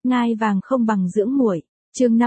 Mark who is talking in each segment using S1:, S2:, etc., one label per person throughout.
S1: Ngai vàng không bằng dưỡng muội. Chương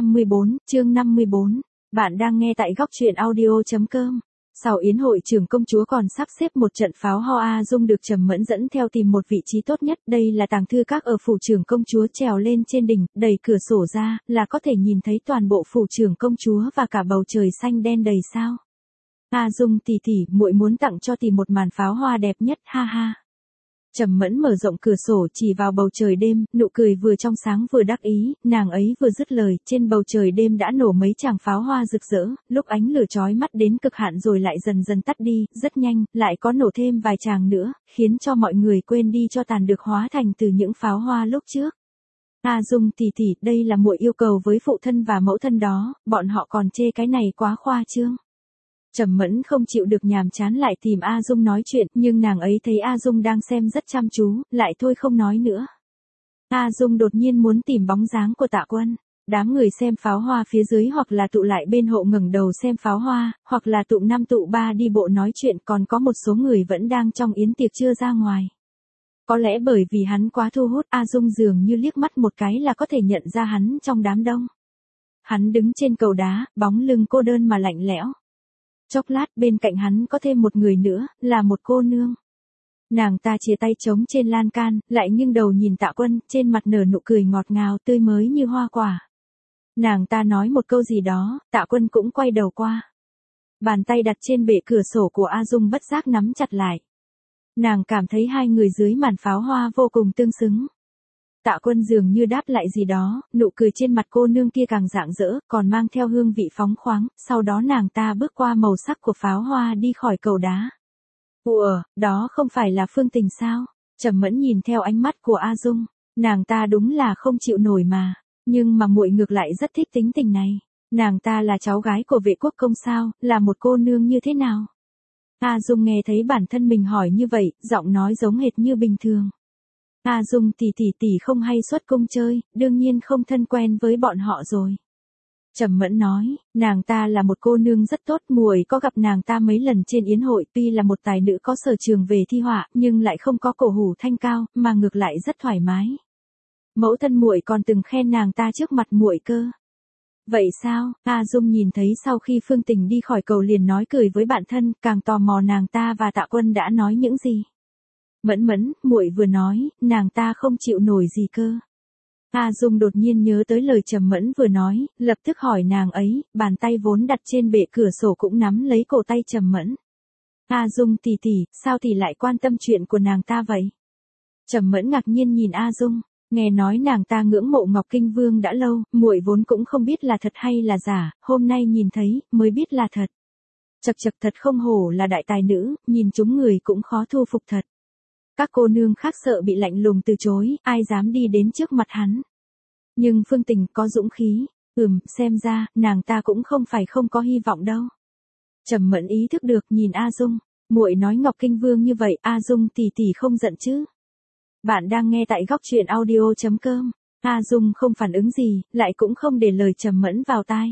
S1: 54. Bạn đang nghe tại góc truyện audio.com. Sau yến hội trưởng công chúa còn sắp xếp một trận pháo hoa. A Dung được Trầm Mẫn dẫn theo tìm một vị trí tốt nhất. Đây là tàng thư các ở phủ trưởng công chúa, trèo lên trên đỉnh, đẩy cửa sổ ra, là có thể nhìn thấy toàn bộ phủ trưởng công chúa và cả bầu trời xanh đen đầy sao. A Dung tỷ tỷ, muội muốn tặng cho tỷ một màn pháo hoa đẹp nhất, ha ha. Trầm Mẫn mở rộng cửa sổ chỉ vào bầu trời đêm, nụ cười vừa trong sáng vừa đắc ý, nàng ấy vừa dứt lời, trên bầu trời đêm đã nổ mấy tràng pháo hoa rực rỡ, lúc ánh lửa chói mắt đến cực hạn rồi lại dần dần tắt đi, rất nhanh, lại có nổ thêm vài tràng nữa, khiến cho mọi người quên đi cho tàn được hóa thành từ những pháo hoa lúc trước. A Dung tỷ tỷ, đây là muội yêu cầu với phụ thân và mẫu thân đó, bọn họ còn chê cái này quá khoa trương. Trầm Mẫn không chịu được nhàm chán lại tìm A Dung nói chuyện, nhưng nàng ấy thấy A Dung đang xem rất chăm chú, lại thôi không nói nữa. A Dung đột nhiên muốn tìm bóng dáng của Tạ Quân. Đám người xem pháo hoa phía dưới hoặc là tụ lại bên hộ ngẩng đầu xem pháo hoa, hoặc là tụm 5 tụ 3 đi bộ nói chuyện, còn có một số người vẫn đang trong yến tiệc chưa ra ngoài. Có lẽ bởi vì hắn quá thu hút, A Dung dường như liếc mắt một cái là có thể nhận ra hắn trong đám đông. Hắn đứng trên cầu đá, bóng lưng cô đơn mà lạnh lẽo. Chốc lát bên cạnh hắn có thêm một người nữa, là một cô nương. Nàng ta chia tay trống trên lan can, lại nghiêng đầu nhìn Tạ Quân, trên mặt nở nụ cười ngọt ngào tươi mới như hoa quả. Nàng ta nói một câu gì đó, Tạ Quân cũng quay đầu qua. Bàn tay đặt trên bệ cửa sổ của A Dung bất giác nắm chặt lại. Nàng cảm thấy hai người dưới màn pháo hoa vô cùng tương xứng. Tạ Quân dường như đáp lại gì đó, nụ cười trên mặt cô nương kia càng rạng rỡ, còn mang theo hương vị phóng khoáng, sau đó nàng ta bước qua màu sắc của pháo hoa đi khỏi cầu đá. Ủa, đó không phải là Phương Tình sao? Trầm Mẫn nhìn theo ánh mắt của A Dung, nàng ta đúng là không chịu nổi mà, nhưng mà muội ngược lại rất thích tính tình này. Nàng ta là cháu gái của vệ quốc công sao, là một cô nương như thế nào? A Dung nghe thấy bản thân mình hỏi như vậy, giọng nói giống hệt như bình thường. A Dung tỷ không hay xuất cung chơi, đương nhiên không thân quen với bọn họ rồi. Trầm Mẫn nói, nàng ta là một cô nương rất tốt, muội có gặp nàng ta mấy lần trên yến hội, tuy là một tài nữ có sở trường về thi họa, nhưng lại không có cổ hủ thanh cao, mà ngược lại rất thoải mái. Mẫu thân muội còn từng khen nàng ta trước mặt muội cơ. Vậy sao? A Dung nhìn thấy sau khi Phương Tình đi khỏi cầu liền nói cười với bạn thân, càng tò mò nàng ta và Tạ Quân đã nói những gì. Mẫn, muội vừa nói, nàng ta không chịu nổi gì cơ. A Dung đột nhiên nhớ tới lời Trầm Mẫn vừa nói, lập tức hỏi nàng ấy, bàn tay vốn đặt trên bệ cửa sổ cũng nắm lấy cổ tay Trầm Mẫn. A Dung tỷ, sao tỷ lại quan tâm chuyện của nàng ta vậy? Trầm Mẫn ngạc nhiên nhìn A Dung, nghe nói nàng ta ngưỡng mộ Ngọc Kinh Vương đã lâu, muội vốn cũng không biết là thật hay là giả, hôm nay nhìn thấy, mới biết là thật. Chậc thật không hổ là đại tài nữ, nhìn chúng người cũng khó thu phục thật. Các cô nương khác sợ bị lạnh lùng từ chối, ai dám đi đến trước mặt hắn. Nhưng Phương Tình có dũng khí, xem ra, nàng ta cũng không phải không có hy vọng đâu. Trầm Mẫn ý thức được nhìn A Dung, muội nói Ngọc Kinh Vương như vậy, A Dung tỷ không giận chứ. Bạn đang nghe tại góc truyện audio.com, A Dung không phản ứng gì, lại cũng không để lời Trầm Mẫn vào tai.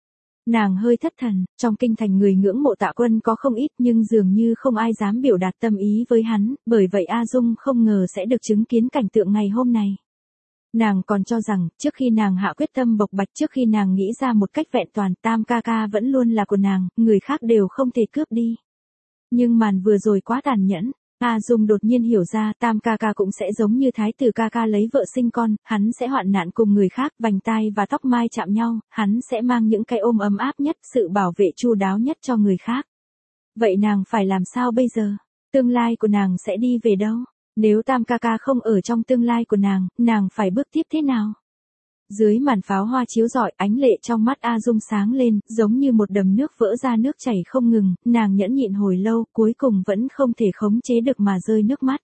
S1: Nàng hơi thất thần, trong kinh thành người ngưỡng mộ Tạ Quân có không ít nhưng dường như không ai dám biểu đạt tâm ý với hắn, bởi vậy A Dung không ngờ sẽ được chứng kiến cảnh tượng ngày hôm này. Nàng còn cho rằng, trước khi nàng hạ quyết tâm bộc bạch, trước khi nàng nghĩ ra một cách vẹn toàn, Tam ca ca vẫn luôn là của nàng, người khác đều không thể cướp đi. Nhưng màn vừa rồi quá tàn nhẫn. A Dung đột nhiên hiểu ra Tam ca ca cũng sẽ giống như thái tử ca ca lấy vợ sinh con, hắn sẽ hoạn nạn cùng người khác, vành tai và tóc mai chạm nhau, hắn sẽ mang những cái ôm ấm áp nhất, sự bảo vệ chu đáo nhất cho người khác. Vậy nàng phải làm sao bây giờ? Tương lai của nàng sẽ đi về đâu? Nếu Tam ca ca không ở trong tương lai của nàng phải bước tiếp thế nào? Dưới màn pháo hoa chiếu rọi, ánh lệ trong mắt A Dung sáng lên, giống như một đầm nước vỡ ra nước chảy không ngừng, nàng nhẫn nhịn hồi lâu, cuối cùng vẫn không thể khống chế được mà rơi nước mắt.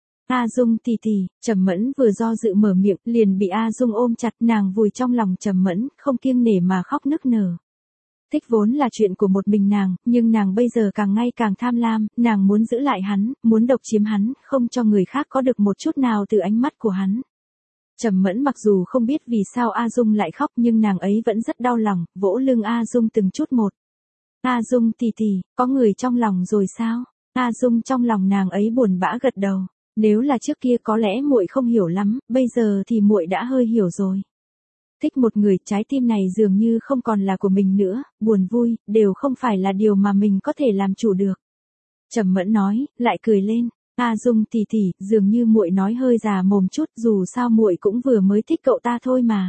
S1: A Dung tỷ, Trầm Mẫn vừa do dự mở miệng, liền bị A Dung ôm chặt, nàng vùi trong lòng Trầm Mẫn, không kiêng nể mà khóc nức nở. Thích vốn là chuyện của một mình nàng, nhưng nàng bây giờ càng ngày càng tham lam, nàng muốn giữ lại hắn, muốn độc chiếm hắn, không cho người khác có được một chút nào từ ánh mắt của hắn. Trầm Mẫn mặc dù không biết vì sao A Dung lại khóc nhưng nàng ấy vẫn rất đau lòng, vỗ lưng A Dung từng chút một. A Dung tỷ, có người trong lòng rồi sao? A Dung trong lòng nàng ấy buồn bã gật đầu. Nếu là trước kia có lẽ muội không hiểu lắm, bây giờ thì muội đã hơi hiểu rồi. Thích một người, trái tim này dường như không còn là của mình nữa, buồn vui, đều không phải là điều mà mình có thể làm chủ được. Trầm Mẫn nói, lại cười lên, A Dung tỷ tỷ, dường như muội nói hơi già mồm chút, dù sao muội cũng vừa mới thích cậu ta thôi mà.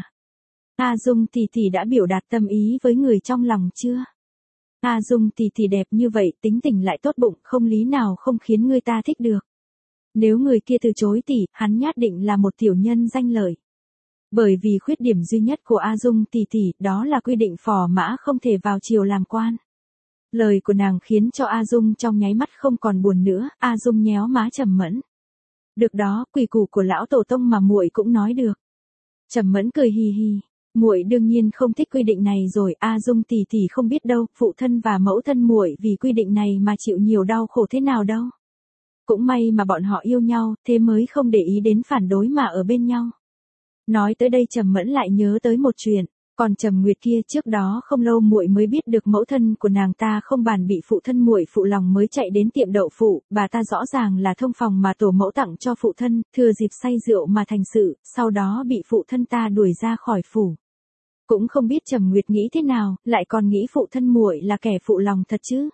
S1: A Dung tỷ tỷ đã biểu đạt tâm ý với người trong lòng chưa? A Dung tỷ tỷ đẹp như vậy, tính tình lại tốt bụng, không lý nào không khiến người ta thích được. Nếu người kia từ chối tỷ, hắn nhất định là một tiểu nhân danh lợi. Bởi vì khuyết điểm duy nhất của A Dung tỷ tỷ, đó là quy định phò mã không thể vào triều làm quan. Lời của nàng khiến cho A Dung trong nháy mắt không còn buồn nữa, A Dung nhéo má Trầm Mẫn. Được đó, quy củ của lão tổ tông mà muội cũng nói được. Trầm Mẫn cười hì hì, muội đương nhiên không thích quy định này rồi, A Dung tỷ tỷ không biết đâu, phụ thân và mẫu thân muội vì quy định này mà chịu nhiều đau khổ thế nào đâu. Cũng may mà bọn họ yêu nhau, thế mới không để ý đến phản đối mà ở bên nhau. Nói tới đây Trầm Mẫn lại nhớ tới một chuyện, còn Trầm Nguyệt kia trước đó không lâu muội mới biết được mẫu thân của nàng ta không bàn bị phụ thân muội phụ lòng mới chạy đến tiệm đậu phụ, bà ta rõ ràng là thông phòng mà tổ mẫu tặng cho phụ thân, thừa dịp say rượu mà thành sự, sau đó bị phụ thân ta đuổi ra khỏi phủ. Cũng không biết Trầm Nguyệt nghĩ thế nào, lại còn nghĩ phụ thân muội là kẻ phụ lòng thật chứ.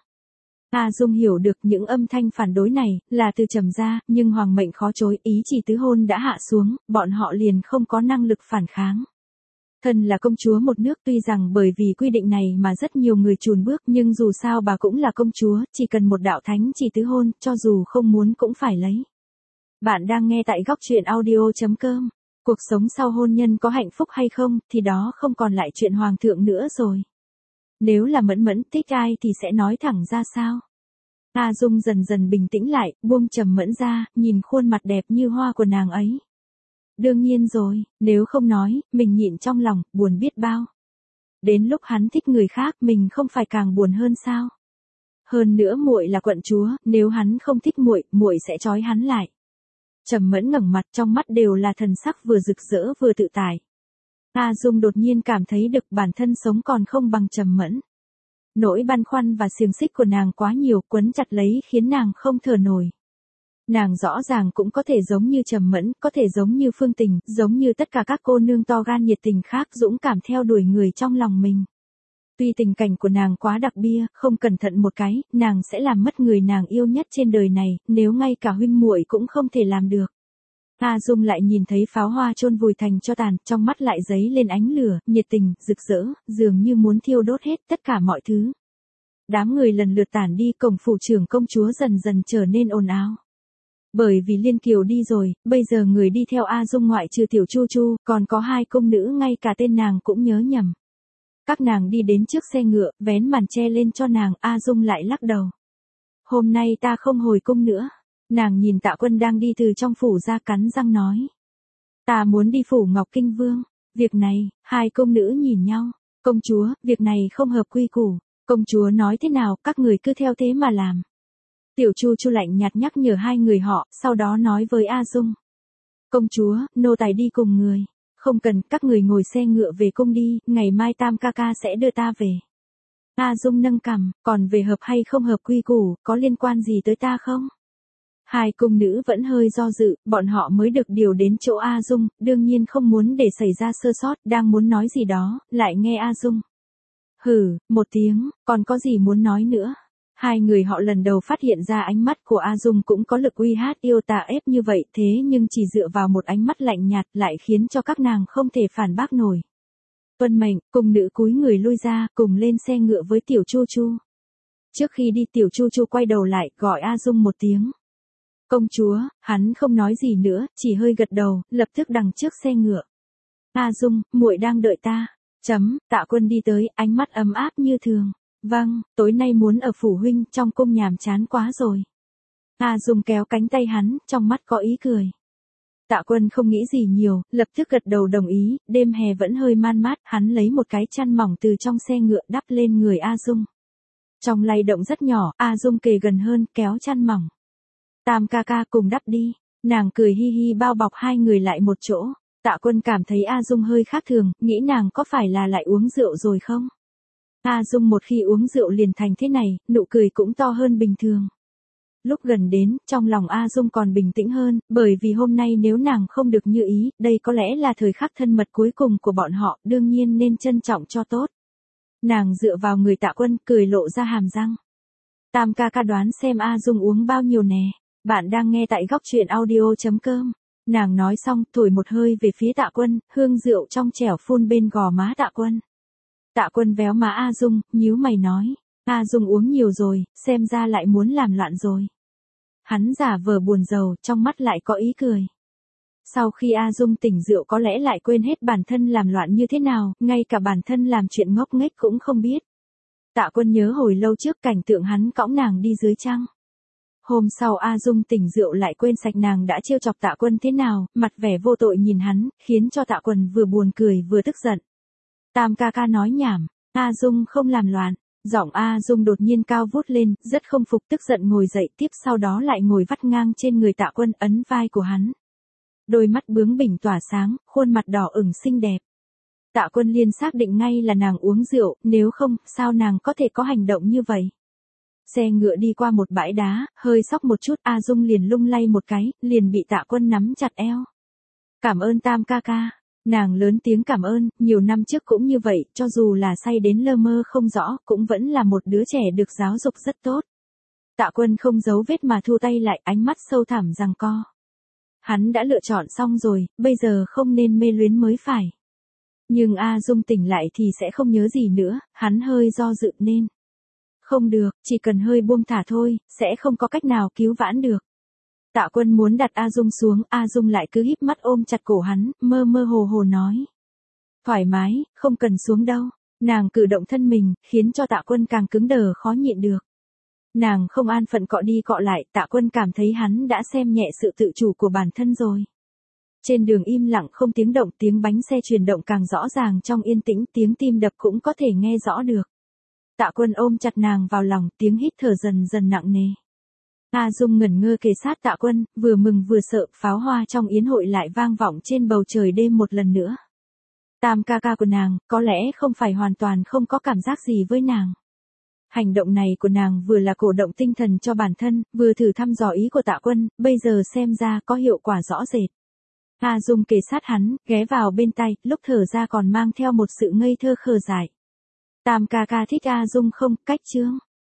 S1: A Dung hiểu được những âm thanh phản đối này là từ Trầm gia, nhưng hoàng mệnh khó chối, ý chỉ tứ hôn đã hạ xuống, bọn họ liền không có năng lực phản kháng. Thân là công chúa một nước, tuy rằng bởi vì quy định này mà rất nhiều người chùn bước, nhưng dù sao bà cũng là công chúa, chỉ cần một đạo thánh chỉ tứ hôn, cho dù không muốn cũng phải lấy. Bạn đang nghe tại góc truyện audio.com. Cuộc sống sau hôn nhân có hạnh phúc hay không, thì đó không còn lại chuyện hoàng thượng nữa rồi. Nếu là Mẫn Mẫn thích ai thì sẽ nói thẳng ra sao. A Dung dần dần bình tĩnh lại, buông Trầm Mẫn ra, nhìn khuôn mặt đẹp như hoa của nàng ấy. Đương nhiên rồi, nếu không nói, mình nhịn trong lòng, buồn biết bao. Đến lúc hắn thích người khác, mình không phải càng buồn hơn sao? Hơn nữa muội là quận chúa, nếu hắn không thích muội, muội sẽ trói hắn lại. Trầm Mẫn ngẩng mặt, trong mắt đều là thần sắc vừa rực rỡ vừa tự tại. A Dung đột nhiên cảm thấy được bản thân sống còn không bằng Trầm Mẫn. Nỗi băn khoăn và xiềng xích của nàng quá nhiều, quấn chặt lấy khiến nàng không thở nổi. Nàng rõ ràng cũng có thể giống như Trầm Mẫn, có thể giống như Phương Tình, giống như tất cả các cô nương to gan nhiệt tình khác dũng cảm theo đuổi người trong lòng mình. Tuy tình cảnh của nàng quá đặc bia, không cẩn thận một cái, nàng sẽ làm mất người nàng yêu nhất trên đời này, nếu ngay cả huynh muội cũng không thể làm được. A Dung lại nhìn thấy pháo hoa chôn vùi thành tro tàn, trong mắt lại giấy lên ánh lửa, nhiệt tình, rực rỡ, dường như muốn thiêu đốt hết tất cả mọi thứ. Đám người lần lượt tản đi, cổng phủ trưởng công chúa dần dần trở nên ồn ào. Bởi vì Liên Kiều đi rồi, bây giờ người đi theo A Dung ngoại trừ Tiểu Chu Chu, còn có hai công nữ ngay cả tên nàng cũng nhớ nhầm. Các nàng đi đến trước xe ngựa, vén màn che lên cho nàng, A Dung lại lắc đầu. Hôm nay ta không hồi cung nữa. Nàng nhìn Tạ Quân đang đi từ trong phủ ra, cắn răng nói. Ta muốn đi phủ Ngọc Kinh Vương. Việc này, hai công nữ nhìn nhau. Công chúa, việc này không hợp quy củ. Công chúa nói thế nào, các người cứ theo thế mà làm. Tiểu Chu Chu lạnh nhạt nhắc nhở hai người họ, sau đó nói với A Dung. Công chúa, nô tài đi cùng người. Không cần, các người ngồi xe ngựa về cung đi, ngày mai Tam ca ca sẽ đưa ta về. A Dung nâng cằm, còn về hợp hay không hợp quy củ, có liên quan gì tới ta không? Hai cung nữ vẫn hơi do dự, bọn họ mới được điều đến chỗ A Dung, đương nhiên không muốn để xảy ra sơ sót, đang muốn nói gì đó, lại nghe A Dung. Hừ, một tiếng, còn có gì muốn nói nữa? Hai người họ lần đầu phát hiện ra ánh mắt của A Dung cũng có lực uy hát yêu tà ép như vậy, thế nhưng chỉ dựa vào một ánh mắt lạnh nhạt lại khiến cho các nàng không thể phản bác nổi. Tuân mệnh, cung nữ cúi người lui ra, cùng lên xe ngựa với Tiểu Chu Chu. Trước khi đi Tiểu Chu Chu quay đầu lại, gọi A Dung một tiếng. Công chúa, hắn không nói gì nữa, chỉ hơi gật đầu, lập tức đằng trước xe ngựa. A Dung, muội đang đợi ta. Tạ Quân đi tới, ánh mắt ấm áp như thường. Vâng, tối nay muốn ở phủ huynh, trong cung nhàm chán quá rồi. A Dung kéo cánh tay hắn, trong mắt có ý cười. Tạ Quân không nghĩ gì nhiều, lập tức gật đầu đồng ý, đêm hè vẫn hơi man mát, hắn lấy một cái chăn mỏng từ trong xe ngựa đắp lên người A Dung. Trong lay động rất nhỏ, A Dung kề gần hơn, kéo chăn mỏng. Tam ca ca cùng đắp đi. Nàng cười hi hi bao bọc hai người lại một chỗ. Tạ Quân cảm thấy A Dung hơi khác thường, nghĩ nàng có phải là lại uống rượu rồi không? A Dung một khi uống rượu liền thành thế này, nụ cười cũng to hơn bình thường. Lúc gần đến, trong lòng A Dung còn bình tĩnh hơn, bởi vì hôm nay nếu nàng không được như ý, đây có lẽ là thời khắc thân mật cuối cùng của bọn họ, đương nhiên nên trân trọng cho tốt. Nàng dựa vào người Tạ Quân, cười lộ ra hàm răng. Tam ca ca đoán xem A Dung uống bao nhiêu nè. Bạn đang nghe tại góc truyện audio.com. Nàng nói xong, thổi một hơi về phía Tạ Quân, hương rượu trong trẻo phun bên gò má Tạ Quân. Tạ Quân véo má A Dung, nhíu mày nói. A Dung uống nhiều rồi, xem ra lại muốn làm loạn rồi. Hắn giả vờ buồn rầu, trong mắt lại có ý cười. Sau khi A Dung tỉnh rượu có lẽ lại quên hết bản thân làm loạn như thế nào, ngay cả bản thân làm chuyện ngốc nghếch cũng không biết. Tạ Quân nhớ hồi lâu trước cảnh tượng hắn cõng nàng đi dưới trăng. Hôm sau A Dung tỉnh rượu lại quên sạch nàng đã trêu chọc Tạ Quân thế nào, mặt vẻ vô tội nhìn hắn, khiến cho Tạ Quân vừa buồn cười vừa tức giận. Tam ca ca nói nhảm, A Dung không làm loạn. Giọng A Dung đột nhiên cao vút lên, rất không phục, tức giận ngồi dậy, tiếp sau đó lại ngồi vắt ngang trên người Tạ Quân, ấn vai của hắn. Đôi mắt bướng bỉnh tỏa sáng, khuôn mặt đỏ ửng xinh đẹp. Tạ Quân liền xác định ngay là nàng uống rượu, nếu không, sao nàng có thể có hành động như vậy. Xe ngựa đi qua một bãi đá, hơi sóc một chút, A Dung liền lung lay một cái, liền bị Tạ Quân nắm chặt eo. Cảm ơn Tam ca ca. Nàng lớn tiếng cảm ơn, nhiều năm trước cũng như vậy, cho dù là say đến lơ mơ không rõ, cũng vẫn là một đứa trẻ được giáo dục rất tốt. Tạ Quân không giấu vết mà thu tay lại, ánh mắt sâu thẳm giằng co. Hắn đã lựa chọn xong rồi, bây giờ không nên mê luyến mới phải. Nhưng A Dung tỉnh lại thì sẽ không nhớ gì nữa, hắn hơi do dự nên. Không được, chỉ cần hơi buông thả thôi, sẽ không có cách nào cứu vãn được. Tạ Quân muốn đặt A Dung xuống, A Dung lại cứ híp mắt ôm chặt cổ hắn, mơ mơ hồ hồ nói. Thoải mái, không cần xuống đâu. Nàng cử động thân mình, khiến cho Tạ Quân càng cứng đờ khó nhịn được. Nàng không an phận cọ đi cọ lại, Tạ Quân cảm thấy hắn đã xem nhẹ sự tự chủ của bản thân rồi. Trên đường im lặng không tiếng động, tiếng bánh xe chuyển động càng rõ ràng trong yên tĩnh, tiếng tim đập cũng có thể nghe rõ được. Tạ Quân ôm chặt nàng vào lòng, tiếng hít thở dần dần nặng nề. A Dung ngẩn ngơ kề sát Tạ Quân, vừa mừng vừa sợ, pháo hoa trong yến hội lại vang vọng trên bầu trời đêm một lần nữa. Tam ca ca của nàng, có lẽ không phải hoàn toàn không có cảm giác gì với nàng. Hành động này của nàng vừa là cổ động tinh thần cho bản thân, vừa thử thăm dò ý của Tạ Quân, bây giờ xem ra có hiệu quả rõ rệt. A Dung kề sát hắn, ghé vào bên tai, lúc thở ra còn mang theo một sự ngây thơ khờ dại. Tam ca ca thích A Dung không, cách chương.